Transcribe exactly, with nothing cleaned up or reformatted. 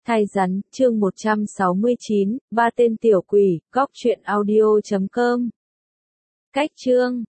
Thai rắn, chương một trăm sáu mươi chín, ba tên tiểu quỷ, góc truyện audio chấm com. Cách chương